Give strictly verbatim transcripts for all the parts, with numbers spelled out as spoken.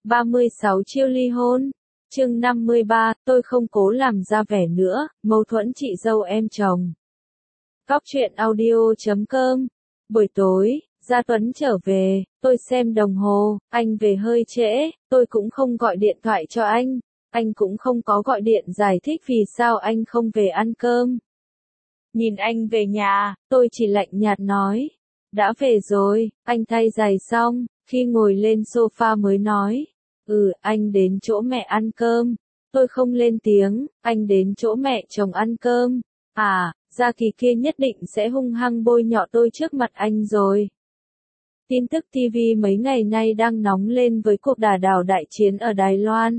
ba mươi sáu chiêu ly hôn. Chương năm mươi ba, tôi không cố làm ra vẻ nữa, mâu thuẫn chị dâu em chồng. Góc truyện audio chấm com. Buổi tối, Gia Tuấn trở về, tôi xem đồng hồ, anh về hơi trễ, tôi cũng không gọi điện thoại cho anh, anh cũng không có gọi điện giải thích vì sao anh không về ăn cơm. Nhìn anh về nhà, tôi chỉ lạnh nhạt nói, đã về rồi, anh thay giày xong, khi ngồi lên sofa mới nói, ừ, anh đến chỗ mẹ ăn cơm. Tôi không lên tiếng, anh đến chỗ mẹ chồng ăn cơm. À, Gia Kỳ kia nhất định sẽ hung hăng bôi nhọ tôi trước mặt anh rồi. Tin tức ti vi mấy ngày nay đang nóng lên với cuộc đả đảo đại chiến ở Đài Loan.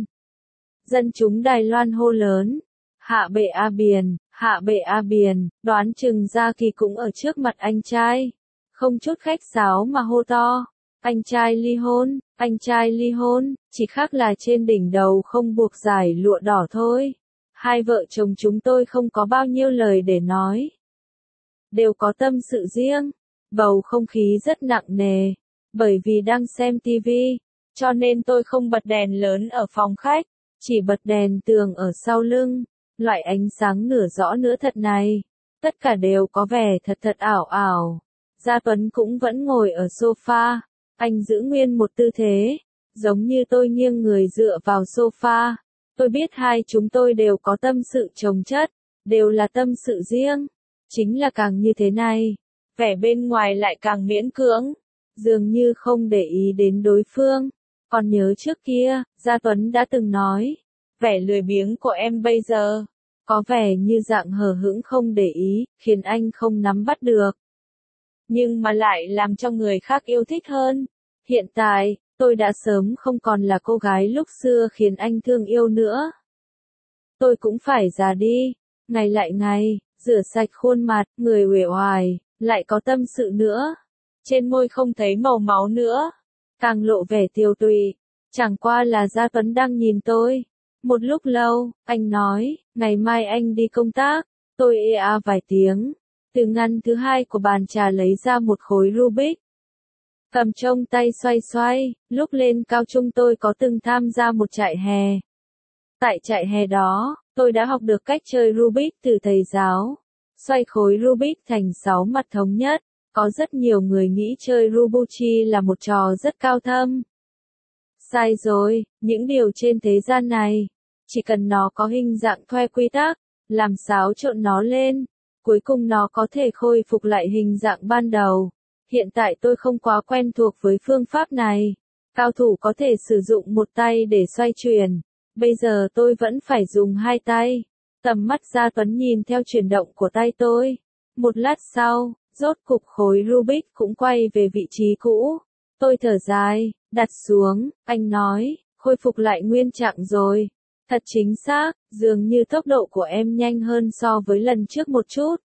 Dân chúng Đài Loan hô lớn, hạ bệ A Biền, hạ bệ A Biền, đoán chừng Gia Kỳ cũng ở trước mặt anh trai. Không chút khách sáo mà hô to, anh trai ly hôn, anh trai ly hôn, chỉ khác là trên đỉnh đầu không buộc dải lụa đỏ thôi. Hai vợ chồng chúng tôi không có bao nhiêu lời để nói. Đều có tâm sự riêng, bầu không khí rất nặng nề, bởi vì đang xem ti vi, cho nên tôi không bật đèn lớn ở phòng khách, chỉ bật đèn tường ở sau lưng, loại ánh sáng nửa rõ nửa thật này, tất cả đều có vẻ thật thật ảo ảo. Gia Tuấn cũng vẫn ngồi ở sofa, anh giữ nguyên một tư thế, giống như tôi nghiêng người dựa vào sofa. Tôi biết hai chúng tôi đều có tâm sự chồng chất, đều là tâm sự riêng. Chính là càng như thế này, vẻ bên ngoài lại càng miễn cưỡng, dường như không để ý đến đối phương. Còn nhớ trước kia, Gia Tuấn đã từng nói, vẻ lười biếng của em bây giờ, có vẻ như dạng hờ hững không để ý, khiến anh không nắm bắt được. Nhưng mà lại làm cho người khác yêu thích hơn. Hiện tại, tôi đã sớm không còn là cô gái lúc xưa khiến anh thương yêu nữa. Tôi cũng phải già đi, ngày lại ngày, rửa sạch khuôn mặt, người uể oải, lại có tâm sự nữa. Trên môi không thấy màu máu nữa, càng lộ vẻ tiều tụy. Chẳng qua là Gia Tuấn đang nhìn tôi. Một lúc lâu, anh nói, ngày mai anh đi công tác. Tôi ê a vài tiếng, từ ngăn thứ hai của bàn trà lấy ra một khối Rubik. Cầm trong tay xoay xoay, lúc lên cao trung tôi có từng tham gia một trại hè. Tại trại hè đó, tôi đã học được cách chơi Rubik từ thầy giáo. Xoay khối Rubik thành sáu mặt thống nhất, có rất nhiều người nghĩ chơi Rubuchi là một trò rất cao thâm. Sai rồi, những điều trên thế gian này, chỉ cần nó có hình dạng khoe quy tắc, làm xáo trộn nó lên, cuối cùng nó có thể khôi phục lại hình dạng ban đầu. Hiện tại tôi không quá quen thuộc với phương pháp này. Cao thủ có thể sử dụng một tay để xoay chuyển. Bây giờ tôi vẫn phải dùng hai tay. Tầm mắt Gia Tuấn nhìn theo chuyển động của tay tôi. Một lát sau, rốt cục khối Rubik cũng quay về vị trí cũ. Tôi thở dài, đặt xuống, anh nói, khôi phục lại nguyên trạng rồi. Thật chính xác, dường như tốc độ của em nhanh hơn so với lần trước một chút.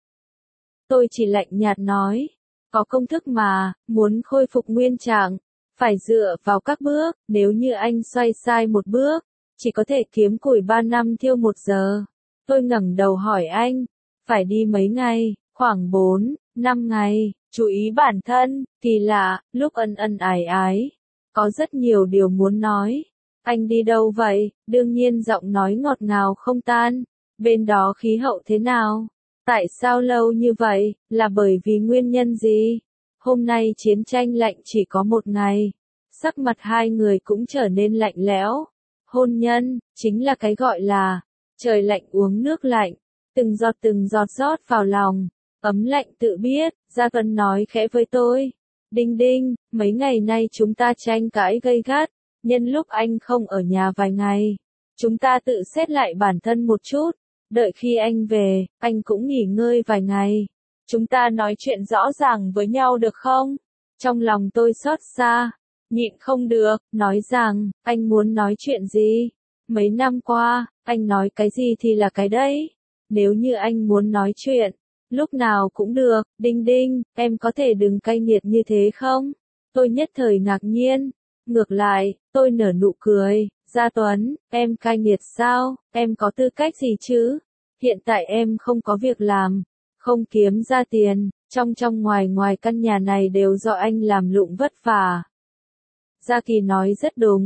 Tôi chỉ lạnh nhạt nói. Có công thức mà, muốn khôi phục nguyên trạng, phải dựa vào các bước, nếu như anh xoay sai một bước, chỉ có thể kiếm củi ba năm thiêu một giờ. Tôi ngẩng đầu hỏi anh, phải đi mấy ngày, khoảng bốn, năm ngày, chú ý bản thân, kỳ lạ, lúc ân ân ái ái, có rất nhiều điều muốn nói. Anh đi đâu vậy? Đương nhiên giọng nói ngọt ngào không tan, bên đó khí hậu thế nào? Tại sao lâu như vậy, là bởi vì nguyên nhân gì? Hôm nay chiến tranh lạnh chỉ có một ngày. Sắc mặt hai người cũng trở nên lạnh lẽo. Hôn nhân, chính là cái gọi là, trời lạnh uống nước lạnh. Từng giọt từng giọt rót vào lòng. Ấm lạnh tự biết, Gia Tuấn nói khẽ với tôi. Đinh đinh, mấy ngày nay chúng ta tranh cãi gay gắt. Nhân lúc anh không ở nhà vài ngày, chúng ta tự xét lại bản thân một chút. Đợi khi anh về, anh cũng nghỉ ngơi vài ngày. Chúng ta nói chuyện rõ ràng với nhau được không? Trong lòng tôi xót xa, nhịn không được, nói rằng, anh muốn nói chuyện gì? Mấy năm qua, anh nói cái gì thì là cái đấy. Nếu như anh muốn nói chuyện, lúc nào cũng được, đinh đinh, em có thể đừng cay nghiệt như thế không? Tôi nhất thời ngạc nhiên. Ngược lại, tôi nở nụ cười. Gia Tuấn, em cay nghiệt sao? Em có tư cách gì chứ? Hiện tại em không có việc làm, không kiếm ra tiền, trong trong ngoài ngoài căn nhà này đều do anh làm lụng vất vả. Gia Kỳ nói rất đúng,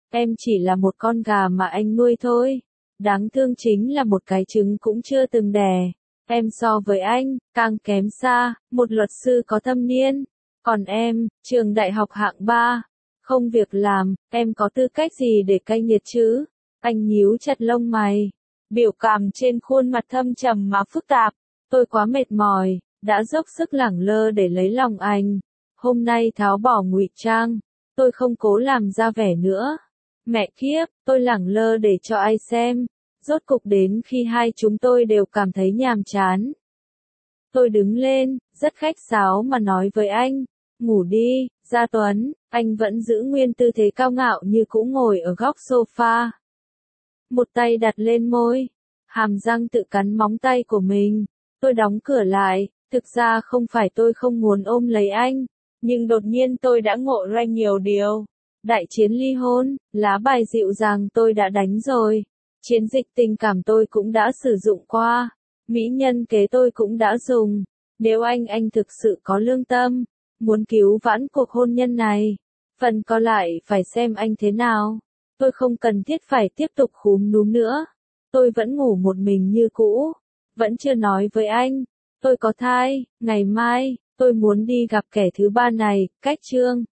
Em chỉ là một con gà mà anh nuôi thôi. Đáng thương chính là một cái trứng cũng chưa từng đẻ. Em so với anh, càng kém xa, một luật sư có thâm niên. Còn em, trường đại học hạng ba, không việc làm, em có tư cách gì để cay nghiệt chứ? Anh nhíu chặt lông mày. Biểu cảm trên khuôn mặt thâm trầm mà phức tạp. Tôi quá mệt mỏi, đã dốc sức lẳng lơ để lấy lòng anh. Hôm nay tháo bỏ ngụy trang, tôi không cố làm ra vẻ nữa. Mẹ kiếp, tôi lẳng lơ để cho ai xem. Rốt cục đến khi hai chúng tôi đều cảm thấy nhàm chán. Tôi đứng lên, rất khách sáo mà nói với anh. Ngủ đi, Gia Tuấn. Anh vẫn giữ nguyên tư thế cao ngạo như cũ ngồi ở góc sofa. Một tay đặt lên môi, hàm răng tự cắn móng tay của mình. Tôi đóng cửa lại, thực ra không phải tôi không muốn ôm lấy anh, nhưng đột nhiên tôi đã ngộ ra nhiều điều. Đại chiến ly hôn, lá bài dịu dàng tôi đã đánh rồi. Chiến dịch tình cảm tôi cũng đã sử dụng qua. Mỹ nhân kế tôi cũng đã dùng. Nếu anh anh thực sự có lương tâm, muốn cứu vãn cuộc hôn nhân này, phần còn lại phải xem anh thế nào. Tôi không cần thiết phải tiếp tục khúm núm nữa. Tôi vẫn ngủ một mình như cũ. Vẫn chưa nói với anh. Tôi có thai, ngày mai, tôi muốn đi gặp kẻ thứ ba này, cách chương.